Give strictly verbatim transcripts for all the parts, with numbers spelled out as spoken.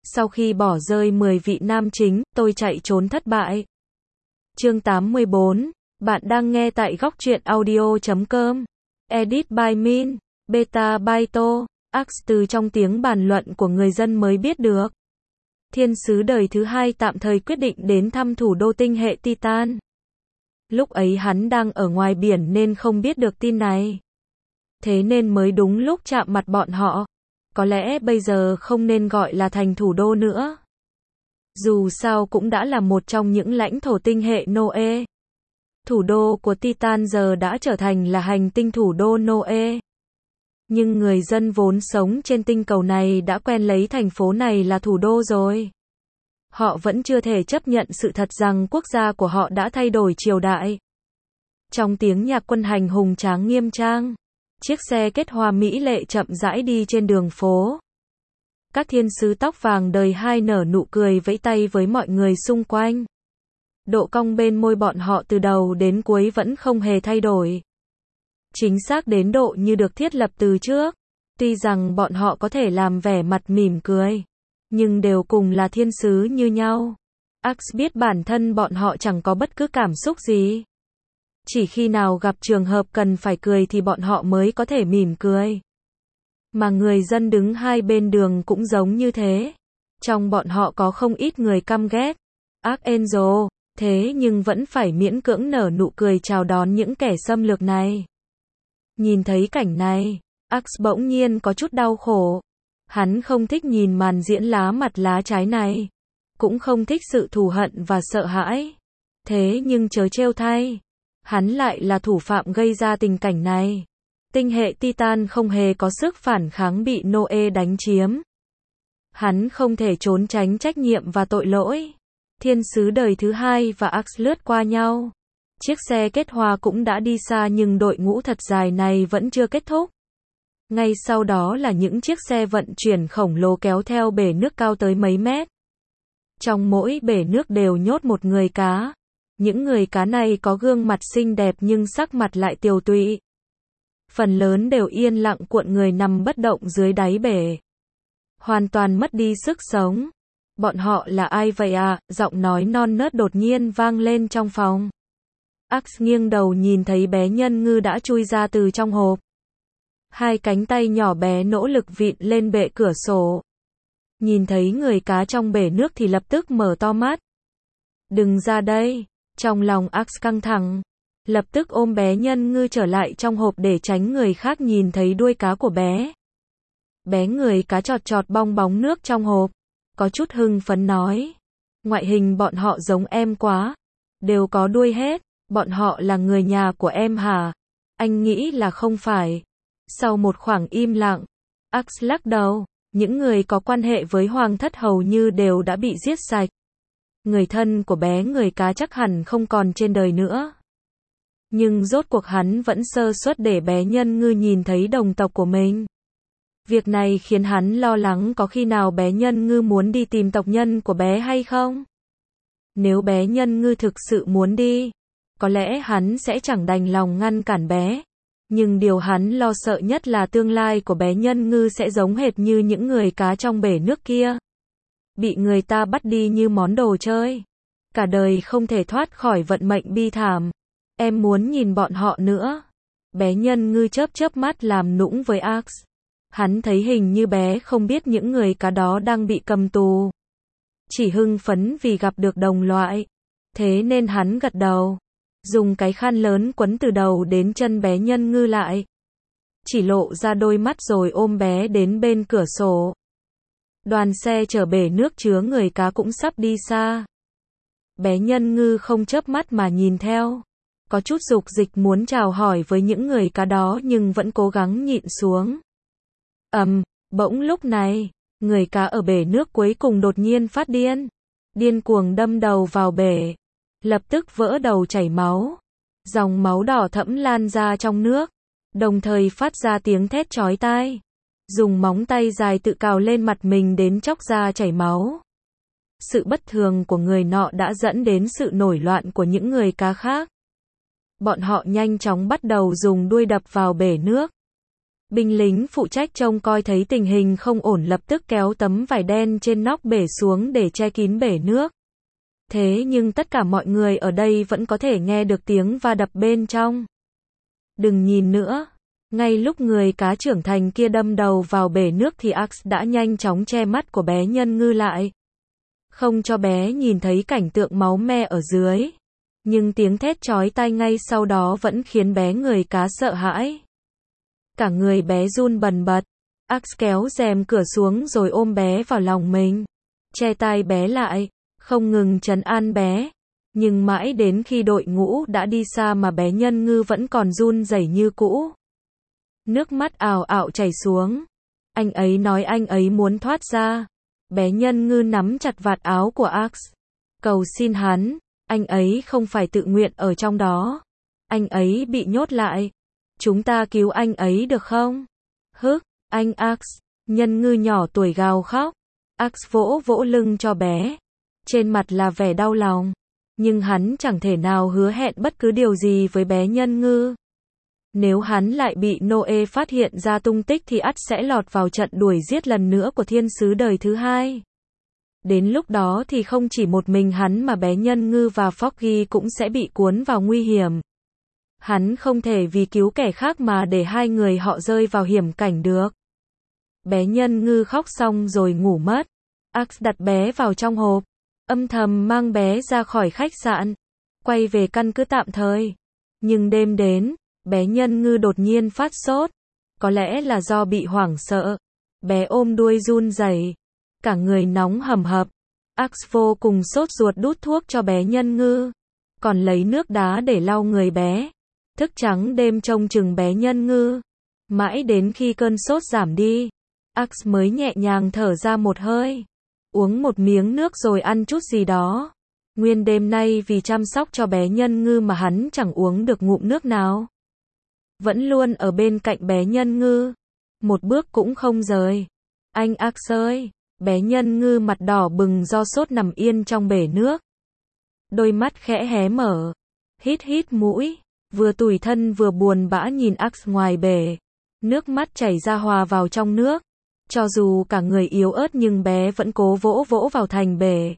Sau khi bỏ rơi mười vị nam chính, tôi chạy trốn thất bại. Chương tám mươi bốn. Bạn đang nghe tại góc truyện audio chấm com. Edit by Min. Beta by To. Ax từ trong tiếng bàn luận của người dân mới biết được. Thiên sứ đời thứ hai tạm thời quyết định đến thăm thủ đô tinh hệ Titan. Lúc ấy hắn đang ở ngoài biển nên không biết được tin này. Thế nên mới đúng lúc chạm mặt bọn họ. Có lẽ bây giờ không nên gọi là thành thủ đô nữa. Dù sao cũng đã là một trong những lãnh thổ tinh hệ Noe. Thủ đô của Titan giờ đã trở thành là hành tinh thủ đô Noe. Nhưng người dân vốn sống trên tinh cầu này đã quen lấy thành phố này là thủ đô rồi. Họ vẫn chưa thể chấp nhận sự thật rằng quốc gia của họ đã thay đổi triều đại. Trong tiếng nhạc quân hành hùng tráng nghiêm trang, chiếc xe kết hoa mỹ lệ chậm rãi đi trên đường phố. Các thiên sứ tóc vàng đời hai nở nụ cười vẫy tay với mọi người xung quanh. Độ cong bên môi bọn họ từ đầu đến cuối vẫn không hề thay đổi. Chính xác đến độ như được thiết lập từ trước. Tuy rằng bọn họ có thể làm vẻ mặt mỉm cười, nhưng đều cùng là thiên sứ như nhau. Ax biết bản thân bọn họ chẳng có bất cứ cảm xúc gì. Chỉ khi nào gặp trường hợp cần phải cười thì bọn họ mới có thể mỉm cười. Mà người dân đứng hai bên đường cũng giống như thế. Trong bọn họ có không ít người căm ghét Archangel, thế nhưng vẫn phải miễn cưỡng nở nụ cười chào đón những kẻ xâm lược này. Nhìn thấy cảnh này, Ax bỗng nhiên có chút đau khổ. Hắn không thích nhìn màn diễn lá mặt lá trái này. Cũng không thích sự thù hận và sợ hãi. Thế nhưng chớ trêu thay, hắn lại là thủ phạm gây ra tình cảnh này. Tinh hệ Titan không hề có sức phản kháng bị Noe đánh chiếm. Hắn không thể trốn tránh trách nhiệm và tội lỗi. Thiên sứ đời thứ hai và Ax lướt qua nhau. Chiếc xe kết hoa cũng đã đi xa nhưng đội ngũ thật dài này vẫn chưa kết thúc. Ngay sau đó là những chiếc xe vận chuyển khổng lồ kéo theo bể nước cao tới mấy mét. Trong mỗi bể nước đều nhốt một người cá. Những người cá này có gương mặt xinh đẹp nhưng sắc mặt lại tiều tụy. Phần lớn đều yên lặng cuộn người nằm bất động dưới đáy bể. Hoàn toàn mất đi sức sống. Bọn họ là ai vậy à? Giọng nói non nớt đột nhiên vang lên trong phòng. Ax nghiêng đầu nhìn thấy bé nhân ngư đã chui ra từ trong hộp. Hai cánh tay nhỏ bé nỗ lực vịn lên bệ cửa sổ. Nhìn thấy người cá trong bể nước thì lập tức mở to mắt. Đừng ra đây. Trong lòng Ax căng thẳng. Lập tức ôm bé nhân ngư trở lại trong hộp để tránh người khác nhìn thấy đuôi cá của bé. Bé người cá chọt chọt bong bóng nước trong hộp. Có chút hưng phấn nói. Ngoại hình bọn họ giống em quá. Đều có đuôi hết. Bọn họ là người nhà của em hả? Anh nghĩ là không phải. Sau một khoảng im lặng, Ax lắc đầu. Những người có quan hệ với hoàng thất hầu như đều đã bị giết sạch. Người thân của bé người cá chắc hẳn không còn trên đời nữa. Nhưng rốt cuộc hắn vẫn sơ suất để bé nhân ngư nhìn thấy đồng tộc của mình. Việc này khiến hắn lo lắng có khi nào bé nhân ngư muốn đi tìm tộc nhân của bé hay không? Nếu bé nhân ngư thực sự muốn đi, có lẽ hắn sẽ chẳng đành lòng ngăn cản bé. Nhưng điều hắn lo sợ nhất là tương lai của bé nhân ngư sẽ giống hệt như những người cá trong bể nước kia. Bị người ta bắt đi như món đồ chơi. Cả đời không thể thoát khỏi vận mệnh bi thảm. Em muốn nhìn bọn họ nữa. Bé nhân ngư chớp chớp mắt làm nũng với Ax. Hắn thấy hình như bé không biết những người cá đó đang bị cầm tù. Chỉ hưng phấn vì gặp được đồng loại. Thế nên hắn gật đầu. Dùng cái khăn lớn quấn từ đầu đến chân bé nhân ngư lại. Chỉ lộ ra đôi mắt rồi ôm bé đến bên cửa sổ. Đoàn xe chở bể nước chứa người cá cũng sắp đi xa. Bé nhân ngư không chớp mắt mà nhìn theo. Có chút dục dịch muốn chào hỏi với những người cá đó nhưng vẫn cố gắng nhịn xuống. Ầm, bỗng lúc này, người cá ở bể nước cuối cùng đột nhiên phát điên. Điên cuồng đâm đầu vào bể. Lập tức vỡ đầu chảy máu. Dòng máu đỏ thẫm lan ra trong nước. Đồng thời phát ra tiếng thét chói tai. Dùng móng tay dài tự cào lên mặt mình đến chóc ra chảy máu. Sự bất thường của người nọ đã dẫn đến sự nổi loạn của những người cá khác. Bọn họ nhanh chóng bắt đầu dùng đuôi đập vào bể nước. Binh lính phụ trách trông coi thấy tình hình không ổn lập tức kéo tấm vải đen trên nóc bể xuống để che kín bể nước. Thế nhưng tất cả mọi người ở đây vẫn có thể nghe được tiếng va đập bên trong. Đừng nhìn nữa. Ngay lúc người cá trưởng thành kia đâm đầu vào bể nước thì Axe đã nhanh chóng che mắt của bé Nhân Ngư lại. Không cho bé nhìn thấy cảnh tượng máu me ở dưới. Nhưng tiếng thét chói tai ngay sau đó vẫn khiến bé người cá sợ hãi. Cả người bé run bần bật. Axe kéo rèm cửa xuống rồi ôm bé vào lòng mình. Che tai bé lại. Không ngừng trấn an bé. Nhưng mãi đến khi đội ngũ đã đi xa mà bé Nhân Ngư vẫn còn run rẩy như cũ. Nước mắt ào ào chảy xuống. Anh ấy nói anh ấy muốn thoát ra. Bé Nhân Ngư nắm chặt vạt áo của Axe. Cầu xin hắn. Anh ấy không phải tự nguyện ở trong đó. Anh ấy bị nhốt lại. Chúng ta cứu anh ấy được không? Hức, anh Axe. Nhân Ngư nhỏ tuổi gào khóc. Axe vỗ vỗ lưng cho bé. Trên mặt là vẻ đau lòng. Nhưng hắn chẳng thể nào hứa hẹn bất cứ điều gì với bé Nhân Ngư. Nếu hắn lại bị Noe phát hiện ra tung tích thì ắt sẽ lọt vào trận đuổi giết lần nữa của thiên sứ đời thứ hai. Đến lúc đó thì không chỉ một mình hắn mà bé Nhân Ngư và Foggy cũng sẽ bị cuốn vào nguy hiểm. Hắn không thể vì cứu kẻ khác mà để hai người họ rơi vào hiểm cảnh được. Bé Nhân Ngư khóc xong rồi ngủ mất. Axe đặt bé vào trong hộp. Âm thầm mang bé ra khỏi khách sạn. Quay về căn cứ tạm thời. Nhưng đêm đến, bé Nhân Ngư đột nhiên phát sốt. Có lẽ là do bị hoảng sợ. Bé ôm đuôi run rẩy. Cả người nóng hầm hập. Axe vô cùng sốt ruột đút thuốc cho bé Nhân Ngư. Còn lấy nước đá để lau người bé. Thức trắng đêm trông chừng bé Nhân Ngư. Mãi đến khi cơn sốt giảm đi, Axe mới nhẹ nhàng thở ra một hơi. Uống một miếng nước rồi ăn chút gì đó. Nguyên đêm nay vì chăm sóc cho bé Nhân Ngư mà hắn chẳng uống được ngụm nước nào. Vẫn luôn ở bên cạnh bé Nhân Ngư. Một bước cũng không rời. Anh Axe ơi! Bé Nhân Ngư mặt đỏ bừng do sốt nằm yên trong bể nước. Đôi mắt khẽ hé mở. Hít hít mũi. Vừa tủi thân vừa buồn bã nhìn Axe ngoài bể. Nước mắt chảy ra hòa vào trong nước. Cho dù cả người yếu ớt nhưng bé vẫn cố vỗ vỗ vào thành bể.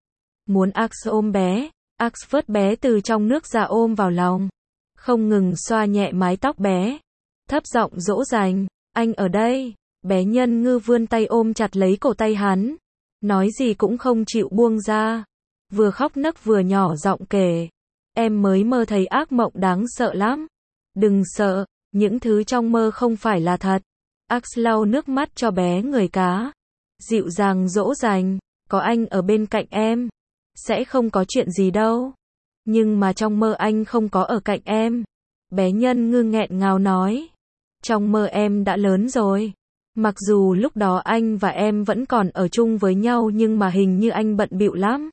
Muốn Axe ôm bé. Axe vớt bé từ trong nước ra ôm vào lòng. Không ngừng xoa nhẹ mái tóc bé. Thấp giọng dỗ dành. Anh ở đây. Bé Nhân Ngư vươn tay ôm chặt lấy cổ tay hắn. Nói gì cũng không chịu buông ra. Vừa khóc nấc vừa nhỏ giọng kể. Em mới mơ thấy ác mộng đáng sợ lắm. Đừng sợ, những thứ trong mơ không phải là thật. Axe lau nước mắt cho bé người cá. Dịu dàng dỗ dành. Có anh ở bên cạnh em. Sẽ không có chuyện gì đâu. Nhưng mà trong mơ anh không có ở cạnh em. Bé Nhân Ngư nghẹn ngào nói. Trong mơ em đã lớn rồi. Mặc dù lúc đó anh và em vẫn còn ở chung với nhau nhưng mà hình như anh bận bịu lắm.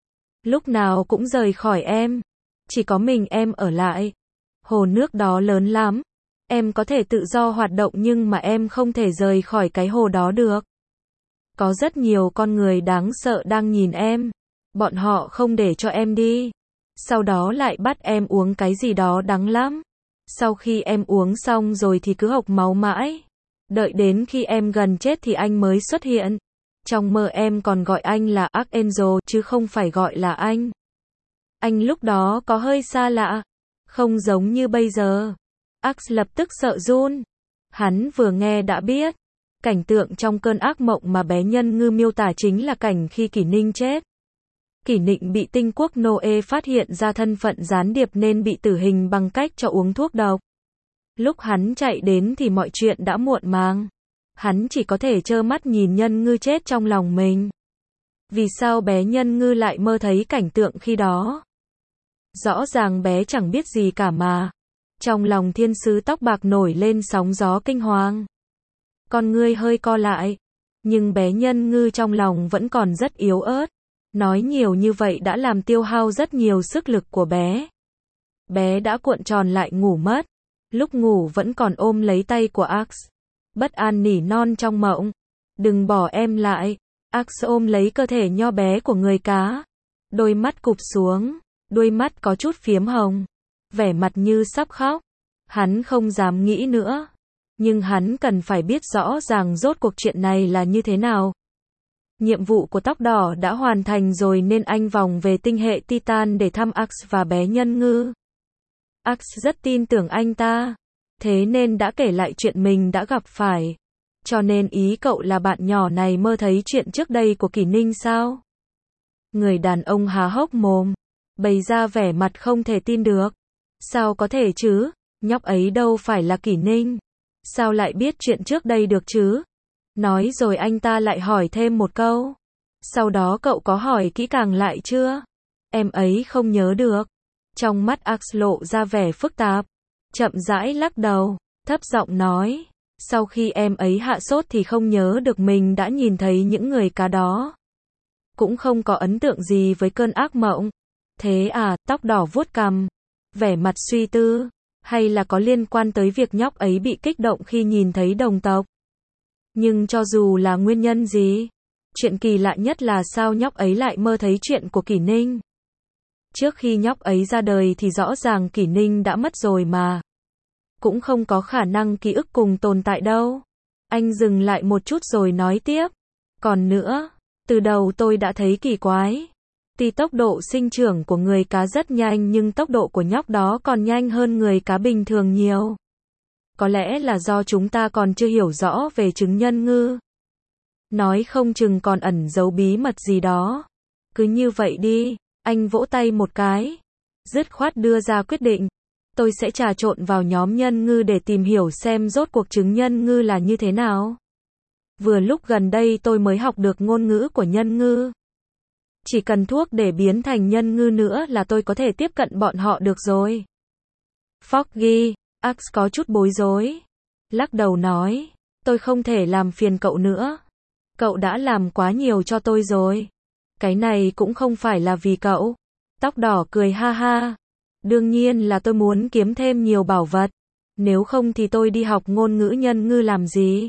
Lúc nào cũng rời khỏi em. Chỉ có mình em ở lại. Hồ nước đó lớn lắm. Em có thể tự do hoạt động nhưng mà em không thể rời khỏi cái hồ đó được. Có rất nhiều con người đáng sợ đang nhìn em. Bọn họ không để cho em đi. Sau đó lại bắt em uống cái gì đó đắng lắm. Sau khi em uống xong rồi thì cứ hộc máu mãi. Đợi đến khi em gần chết thì anh mới xuất hiện. Trong mơ em còn gọi anh là Archangel chứ không phải gọi là anh. Anh lúc đó có hơi xa lạ. Không giống như bây giờ. Axe lập tức sợ run. Hắn vừa nghe đã biết. Cảnh tượng trong cơn ác mộng mà bé Nhân Ngư miêu tả chính là cảnh khi Kỷ Ninh chết. Kỷ Ninh bị tinh quốc Noe phát hiện ra thân phận gián điệp nên bị tử hình bằng cách cho uống thuốc độc. Lúc hắn chạy đến thì mọi chuyện đã muộn màng. Hắn chỉ có thể trơ mắt nhìn Nhân Ngư chết trong lòng mình. Vì sao bé Nhân Ngư lại mơ thấy cảnh tượng khi đó? Rõ ràng bé chẳng biết gì cả mà. Trong lòng thiên sứ tóc bạc nổi lên sóng gió kinh hoàng. Con ngươi hơi co lại. Nhưng bé Nhân Ngư trong lòng vẫn còn rất yếu ớt. Nói nhiều như vậy đã làm tiêu hao rất nhiều sức lực của bé. Bé đã cuộn tròn lại ngủ mất. Lúc ngủ vẫn còn ôm lấy tay của Axe. Bất an nỉ non trong mộng. Đừng bỏ em lại. Axe ôm lấy cơ thể nho bé của người cá. Đôi mắt cụp xuống. Đôi mắt có chút phiếm hồng. Vẻ mặt như sắp khóc. Hắn không dám nghĩ nữa. Nhưng hắn cần phải biết rõ ràng rốt cuộc chuyện này là như thế nào. Nhiệm vụ của tóc đỏ đã hoàn thành rồi nên anh vòng về tinh hệ Titan để thăm Ax và bé nhân ngư. Ax rất tin tưởng anh ta, thế nên đã kể lại chuyện mình đã gặp phải. Cho nên ý cậu là bạn nhỏ này mơ thấy chuyện trước đây của Kỷ Ninh sao? Người đàn ông há hốc mồm, bày ra vẻ mặt không thể tin được. Sao có thể chứ, nhóc ấy đâu phải là Kỷ Ninh. Sao lại biết chuyện trước đây được chứ? Nói rồi anh ta lại hỏi thêm một câu. Sau đó cậu có hỏi kỹ càng lại chưa? Em ấy không nhớ được. Trong mắt Ax lộ ra vẻ phức tạp, chậm rãi lắc đầu, thấp giọng nói. Sau khi em ấy hạ sốt thì không nhớ được mình đã nhìn thấy những người cá đó. Cũng không có ấn tượng gì với cơn ác mộng. Thế à, tóc đỏ vuốt cằm, vẻ mặt suy tư. Hay là có liên quan tới việc nhóc ấy bị kích động khi nhìn thấy đồng tộc. Nhưng cho dù là nguyên nhân gì, chuyện kỳ lạ nhất là sao nhóc ấy lại mơ thấy chuyện của Kỷ Ninh. Trước khi nhóc ấy ra đời thì rõ ràng Kỷ Ninh đã mất rồi mà. Cũng không có khả năng ký ức cùng tồn tại đâu. Anh dừng lại một chút rồi nói tiếp. Còn nữa, từ đầu tôi đã thấy kỳ quái. Tuy tốc độ sinh trưởng của người cá rất nhanh nhưng tốc độ của nhóc đó còn nhanh hơn người cá bình thường nhiều. Có lẽ là do chúng ta còn chưa hiểu rõ về trứng nhân ngư. Nói không chừng còn ẩn giấu bí mật gì đó. Cứ như vậy đi, anh vỗ tay một cái. Dứt khoát đưa ra quyết định. Tôi sẽ trà trộn vào nhóm nhân ngư để tìm hiểu xem rốt cuộc trứng nhân ngư là như thế nào. Vừa lúc gần đây tôi mới học được ngôn ngữ của nhân ngư. Chỉ cần thuốc để biến thành nhân ngư nữa là tôi có thể tiếp cận bọn họ được rồi. Foggy, Ax có chút bối rối. Lắc đầu nói, tôi không thể làm phiền cậu nữa. Cậu đã làm quá nhiều cho tôi rồi. Cái này cũng không phải là vì cậu. Tóc đỏ cười ha ha. Đương nhiên là tôi muốn kiếm thêm nhiều bảo vật. Nếu không thì tôi đi học ngôn ngữ nhân ngư làm gì?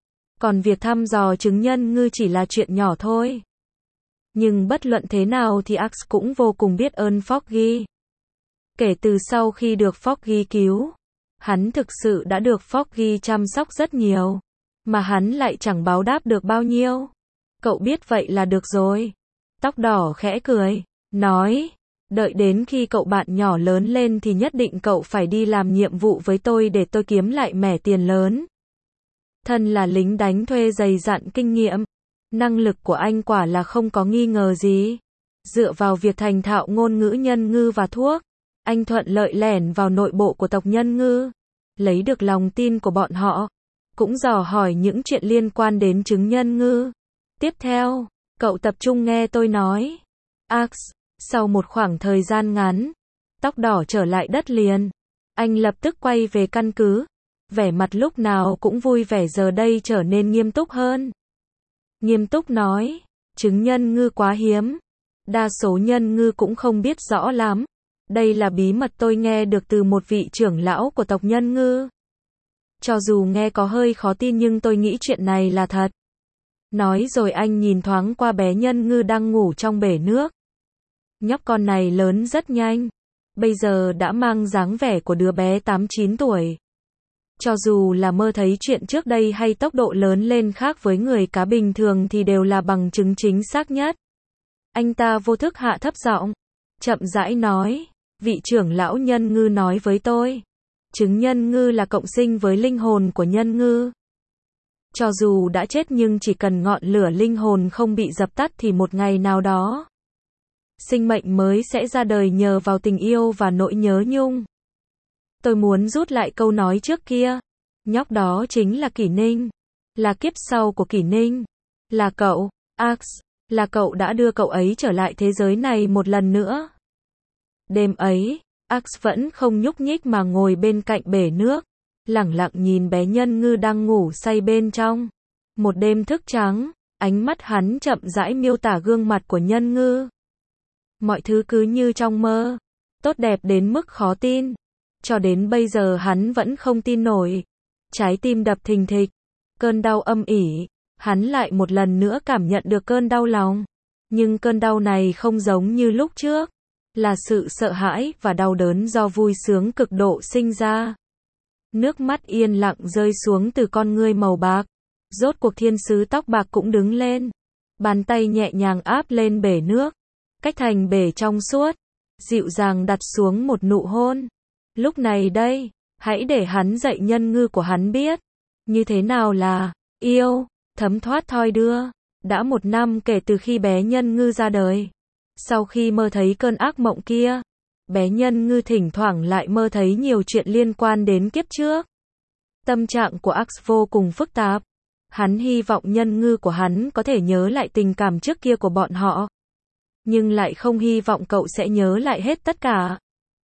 Còn việc thăm dò trứng nhân ngư chỉ là chuyện nhỏ thôi. Nhưng bất luận thế nào thì Ax cũng vô cùng biết ơn Foggy. Kể từ sau khi được Foggy cứu, hắn thực sự đã được Foggy chăm sóc rất nhiều. Mà hắn lại chẳng báo đáp được bao nhiêu. Cậu biết vậy là được rồi. Tóc đỏ khẽ cười, nói. Đợi đến khi cậu bạn nhỏ lớn lên thì nhất định cậu phải đi làm nhiệm vụ với tôi để tôi kiếm lại mẻ tiền lớn. Thân là lính đánh thuê dày dặn kinh nghiệm. Năng lực của anh quả là không có nghi ngờ gì. Dựa vào việc thành thạo ngôn ngữ nhân ngư và thuốc, anh thuận lợi lẻn vào nội bộ của tộc nhân ngư. Lấy được lòng tin của bọn họ. Cũng dò hỏi những chuyện liên quan đến trứng nhân ngư. Tiếp theo, cậu tập trung nghe tôi nói. Ax, sau một khoảng thời gian ngắn, tóc đỏ trở lại đất liền. Anh lập tức quay về căn cứ. Vẻ mặt lúc nào cũng vui vẻ giờ đây trở nên nghiêm túc hơn. Nghiêm túc nói, trứng nhân ngư quá hiếm. Đa số nhân ngư cũng không biết rõ lắm. Đây là bí mật tôi nghe được từ một vị trưởng lão của tộc nhân ngư. Cho dù nghe có hơi khó tin nhưng tôi nghĩ chuyện này là thật. Nói rồi anh nhìn thoáng qua bé nhân ngư đang ngủ trong bể nước. Nhóc con này lớn rất nhanh. Bây giờ đã mang dáng vẻ của đứa bé tám chín tuổi. Cho dù là mơ thấy chuyện trước đây hay tốc độ lớn lên khác với người cá bình thường thì đều là bằng chứng chính xác nhất. Anh ta vô thức hạ thấp giọng, chậm rãi nói, vị trưởng lão nhân ngư nói với tôi. Trứng nhân ngư là cộng sinh với linh hồn của nhân ngư. Cho dù đã chết nhưng chỉ cần ngọn lửa linh hồn không bị dập tắt thì một ngày nào đó, sinh mệnh mới sẽ ra đời nhờ vào tình yêu và nỗi nhớ nhung. Tôi muốn rút lại câu nói trước kia. Nhóc đó chính là Kỷ Ninh. Là kiếp sau của Kỷ Ninh. Là cậu, Ax. Là cậu đã đưa cậu ấy trở lại thế giới này một lần nữa. Đêm ấy, Ax vẫn không nhúc nhích mà ngồi bên cạnh bể nước. Lẳng lặng nhìn bé nhân ngư đang ngủ say bên trong. Một đêm thức trắng, ánh mắt hắn chậm rãi miêu tả gương mặt của nhân ngư. Mọi thứ cứ như trong mơ. Tốt đẹp đến mức khó tin. Cho đến bây giờ hắn vẫn không tin nổi. Trái tim đập thình thịch. Cơn đau âm ỉ. Hắn lại một lần nữa cảm nhận được cơn đau lòng. Nhưng cơn đau này không giống như lúc trước. Là sự sợ hãi và đau đớn do vui sướng cực độ sinh ra. Nước mắt yên lặng rơi xuống từ con ngươi màu bạc. Rốt cuộc thiên sứ tóc bạc cũng đứng lên. Bàn tay nhẹ nhàng áp lên bể nước. Cách thành bể trong suốt. Dịu dàng đặt xuống một nụ hôn. Lúc này đây, hãy để hắn dạy nhân ngư của hắn biết. Như thế nào là yêu, thấm thoát thoi đưa. Đã một năm kể từ khi bé nhân ngư ra đời. Sau khi mơ thấy cơn ác mộng kia, bé nhân ngư thỉnh thoảng lại mơ thấy nhiều chuyện liên quan đến kiếp trước. Tâm trạng của Ax vô cùng phức tạp. Hắn hy vọng nhân ngư của hắn có thể nhớ lại tình cảm trước kia của bọn họ. Nhưng lại không hy vọng cậu sẽ nhớ lại hết tất cả.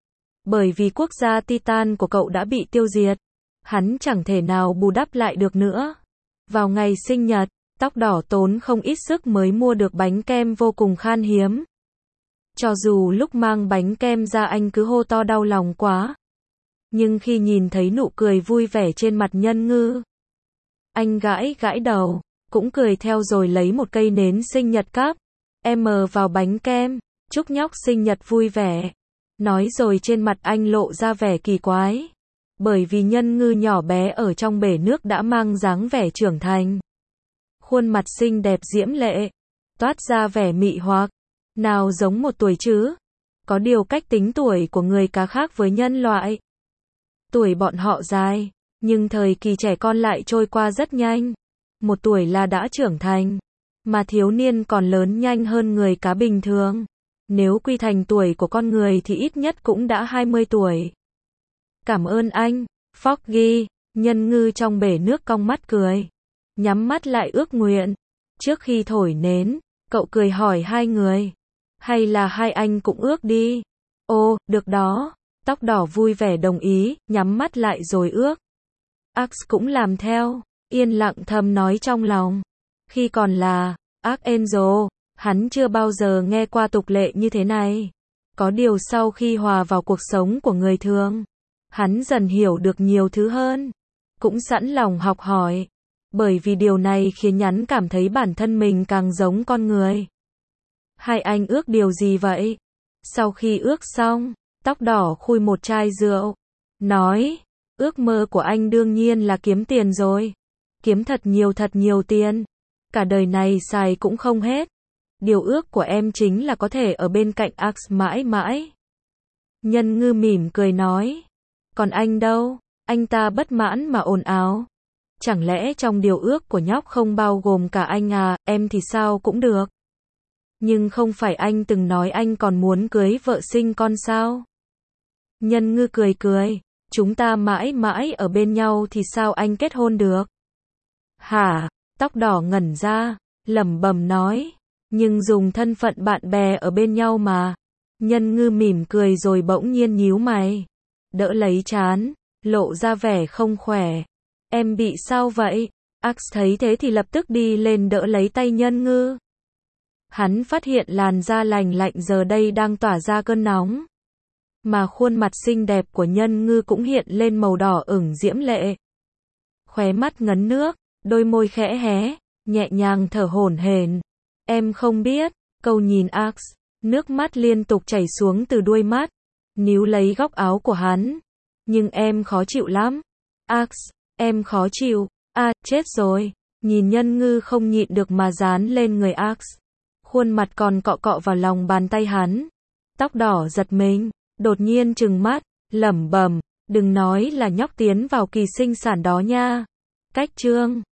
Bởi vì quốc gia Titan của cậu đã bị tiêu diệt. Hắn chẳng thể nào bù đắp lại được nữa. Vào ngày sinh nhật, tóc đỏ tốn không ít sức mới mua được bánh kem vô cùng khan hiếm. Cho dù lúc mang bánh kem ra anh cứ hô to đau lòng quá. Nhưng khi nhìn thấy nụ cười vui vẻ trên mặt nhân ngư, anh gãi gãi đầu, cũng cười theo rồi lấy một cây nến sinh nhật cắp em vào bánh kem, chúc nhóc sinh nhật vui vẻ. Nói rồi trên mặt anh lộ ra vẻ kỳ quái. Bởi vì nhân ngư nhỏ bé ở trong bể nước đã mang dáng vẻ trưởng thành. Khuôn mặt xinh đẹp diễm lệ, toát ra vẻ mị hoặc. Nào giống một tuổi chứ. Có điều cách tính tuổi của người cá khác với nhân loại. Tuổi bọn họ dài, nhưng thời kỳ trẻ con lại trôi qua rất nhanh. Một tuổi là đã trưởng thành. Mà thiếu niên còn lớn nhanh hơn người cá bình thường. Nếu quy thành tuổi của con người thì ít nhất cũng đã hai mươi tuổi. Cảm ơn anh, Foggy. Nhân ngư trong bể nước cong mắt cười. Nhắm mắt lại ước nguyện. Trước khi thổi nến, cậu cười hỏi hai người. Hay là hai anh cũng ước đi? Ồ, được đó. Tóc đỏ vui vẻ đồng ý, nhắm mắt lại rồi ước. Ax cũng làm theo, yên lặng thầm nói trong lòng. Khi còn là Archangel, hắn chưa bao giờ nghe qua tục lệ như thế này. Có điều sau khi hòa vào cuộc sống của người thường, hắn dần hiểu được nhiều thứ hơn. Cũng sẵn lòng học hỏi. Bởi vì điều này khiến hắn cảm thấy bản thân mình càng giống con người. Hai anh ước điều gì vậy? Sau khi ước xong, tóc đỏ khui một chai rượu. Nói, ước mơ của anh đương nhiên là kiếm tiền rồi. Kiếm thật nhiều thật nhiều tiền. Cả đời này xài cũng không hết. Điều ước của em chính là có thể ở bên cạnh Ax mãi mãi. Nhân ngư mỉm cười nói. Còn anh đâu? Anh ta bất mãn mà ồn ào. Chẳng lẽ trong điều ước của nhóc không bao gồm cả anh à, em thì sao cũng được. Nhưng không phải anh từng nói anh còn muốn cưới vợ sinh con sao? Nhân ngư cười cười. Chúng ta mãi mãi ở bên nhau thì sao anh kết hôn được? Hả? Tóc đỏ ngẩn ra, lẩm bẩm nói. Nhưng dùng thân phận bạn bè ở bên nhau mà. Nhân ngư mỉm cười rồi bỗng nhiên nhíu mày. Đỡ lấy trán, lộ ra vẻ không khỏe. Em bị sao vậy? Ax thấy thế thì lập tức đi lên đỡ lấy tay nhân ngư. Hắn phát hiện làn da lành lạnh giờ đây đang tỏa ra cơn nóng. Mà khuôn mặt xinh đẹp của nhân ngư cũng hiện lên màu đỏ ửng diễm lệ. Khóe mắt ngấn nước, đôi môi khẽ hé, nhẹ nhàng thở hổn hển. Em không biết, câu nhìn Ax, nước mắt liên tục chảy xuống từ đuôi mắt, níu lấy góc áo của hắn. Nhưng em khó chịu lắm. Ax, em khó chịu. À, chết rồi. Nhìn nhân ngư không nhịn được mà dán lên người Ax. Khuôn mặt còn cọ cọ vào lòng bàn tay hắn. Tóc đỏ giật mình, đột nhiên trừng mắt, lẩm bẩm, đừng nói là nhóc tiến vào kỳ sinh sản đó nha. Cách chương